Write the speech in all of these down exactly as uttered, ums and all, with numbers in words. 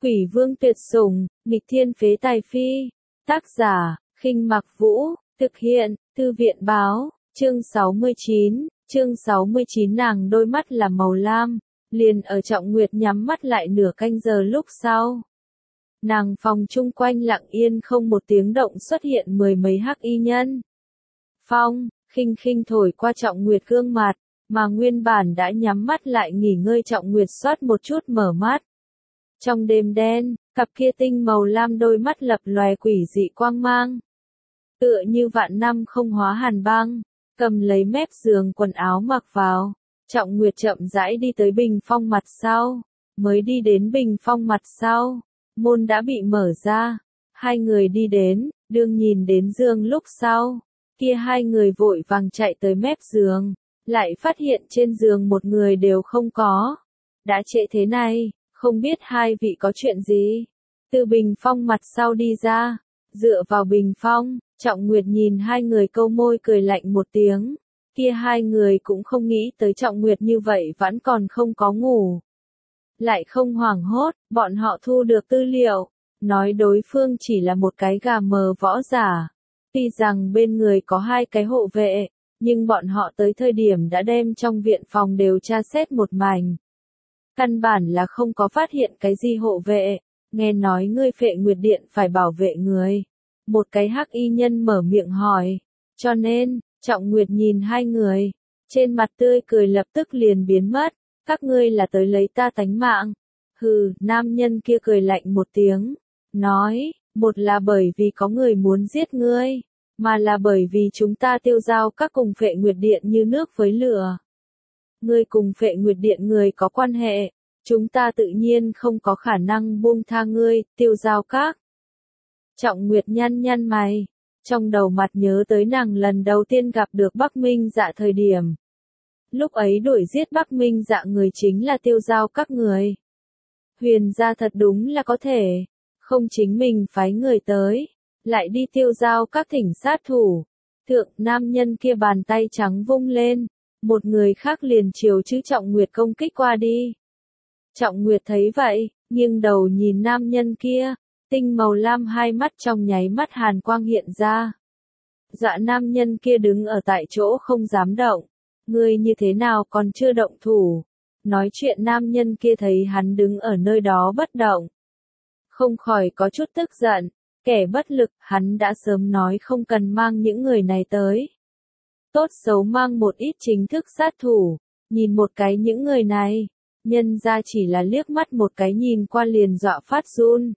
Quỷ vương tuyệt sủng, nghịch thiên phế tài phi. Tác giả, Khinh Mặc Vũ, thực hiện, Thư viện báo, chương sáu mươi chín, chương sáu mươi chín nàng đôi mắt là màu lam, liền ở Trọng Nguyệt nhắm mắt lại nửa canh giờ lúc sau. Nàng phòng chung quanh lặng yên không một tiếng động xuất hiện mười mấy hắc y nhân. Phong, khinh khinh thổi qua Trọng Nguyệt gương mặt, mà nguyên bản đã nhắm mắt lại nghỉ ngơi Trọng Nguyệt xoát một chút mở mắt. Trong đêm đen, cặp kia tinh màu lam đôi mắt lập lòe quỷ dị quang mang. Tựa như vạn năm không hóa hàn băng, cầm lấy mép giường quần áo mặc vào. Trọng Nguyệt chậm rãi đi tới bình phong mặt sau, mới đi đến bình phong mặt sau, môn đã bị mở ra. Hai người đi đến, đương nhìn đến giường lúc sau, kia hai người vội vàng chạy tới mép giường, lại phát hiện trên giường một người đều không có. Đã trễ thế này, không biết hai vị có chuyện gì? Từ bình phong mặt sau đi ra, dựa vào bình phong, Trọng Nguyệt nhìn hai người câu môi cười lạnh một tiếng. Kia hai người cũng không nghĩ tới Trọng Nguyệt như vậy vẫn còn không có ngủ. Lại không hoảng hốt, bọn họ thu được tư liệu, nói đối phương chỉ là một cái gà mờ võ giả. Tuy rằng bên người có hai cái hộ vệ, nhưng bọn họ tới thời điểm đã đem trong viện phòng đều tra xét một mảnh. Căn bản là không có phát hiện cái gì hộ vệ, nghe nói ngươi Phệ Nguyệt Điện phải bảo vệ người. Một cái hắc y nhân mở miệng hỏi, cho nên, Trọng Nguyệt nhìn hai người, trên mặt tươi cười lập tức liền biến mất, các ngươi là tới lấy ta tánh mạng. Hừ, nam nhân kia cười lạnh một tiếng, nói, một là bởi vì có người muốn giết ngươi, mà là bởi vì chúng ta tiêu giao các cùng Phệ Nguyệt Điện như nước với lửa. Ngươi cùng Phệ Nguyệt Điện người có quan hệ, chúng ta tự nhiên không có khả năng buông tha ngươi, tiêu giao các. Trọng Nguyệt nhăn nhăn mày, trong đầu mặt nhớ tới nàng lần đầu tiên gặp được Bắc Minh Dạ thời điểm. Lúc ấy đuổi giết Bắc Minh Dạ người chính là tiêu giao các người. Huyền gia thật đúng là có thể, không chính mình phái người tới, lại đi tiêu giao các thỉnh sát thủ. Thượng nam nhân kia bàn tay trắng vung lên, một người khác liền chiều chữ Trọng Nguyệt công kích qua đi. Trọng Nguyệt thấy vậy, nghiêng đầu nhìn nam nhân kia, tinh màu lam hai mắt trong nháy mắt hàn quang hiện ra. Dạ nam nhân kia đứng ở tại chỗ không dám động, ngươi như thế nào còn chưa động thủ. Nói chuyện nam nhân kia thấy hắn đứng ở nơi đó bất động, không khỏi có chút tức giận, kẻ bất lực, hắn đã sớm nói không cần mang những người này tới. Tốt xấu mang một ít chính thức sát thủ, nhìn một cái những người này, nhân ra chỉ là liếc mắt một cái nhìn qua liền dọa phát run.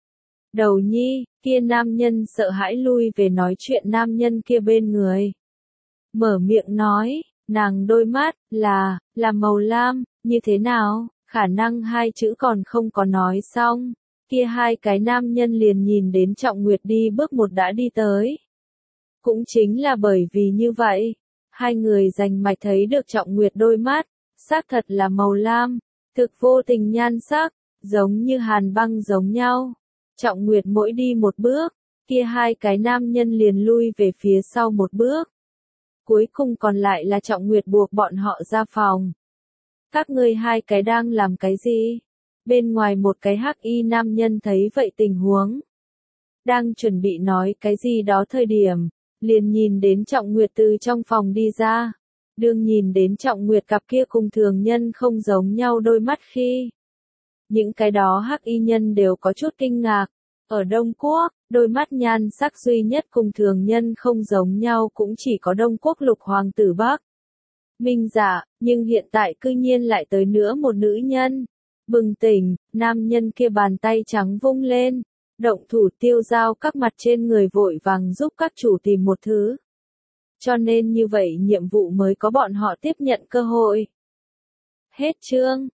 Đầu nhi, kia nam nhân sợ hãi lui về nói chuyện nam nhân kia bên người. Mở miệng nói, nàng đôi mắt, là, là màu lam, như thế nào, khả năng hai chữ còn không có nói xong. Kia hai cái nam nhân liền nhìn đến Trọng Nguyệt đi bước một đã đi tới. Cũng chính là bởi vì như vậy, hai người rành mạch thấy được Trọng Nguyệt đôi mắt, xác thật là màu lam, thực vô tình nhan sắc, giống như hàn băng giống nhau. Trọng Nguyệt mỗi đi một bước, kia hai cái nam nhân liền lui về phía sau một bước. Cuối cùng còn lại là Trọng Nguyệt buộc bọn họ ra phòng. Các ngươi hai cái đang làm cái gì? Bên ngoài một cái hắc y nam nhân thấy vậy tình huống, đang chuẩn bị nói cái gì đó thời điểm, liền nhìn đến Trọng Nguyệt từ trong phòng đi ra. Đương nhìn đến Trọng Nguyệt cặp kia cùng thường nhân không giống nhau đôi mắt khi, những cái đó hắc y nhân đều có chút kinh ngạc. Ở Đông Quốc, đôi mắt nhan sắc duy nhất cùng thường nhân không giống nhau cũng chỉ có Đông Quốc lục hoàng tử Bắc Minh Dạ, nhưng hiện tại cư nhiên lại tới nữa một nữ nhân. Bừng tỉnh, nam nhân kia bàn tay trắng vung lên, động thủ tiêu giao các mặt trên người vội vàng giúp các chủ tìm một thứ. Cho nên như vậy nhiệm vụ mới có bọn họ tiếp nhận cơ hội. Hết chương.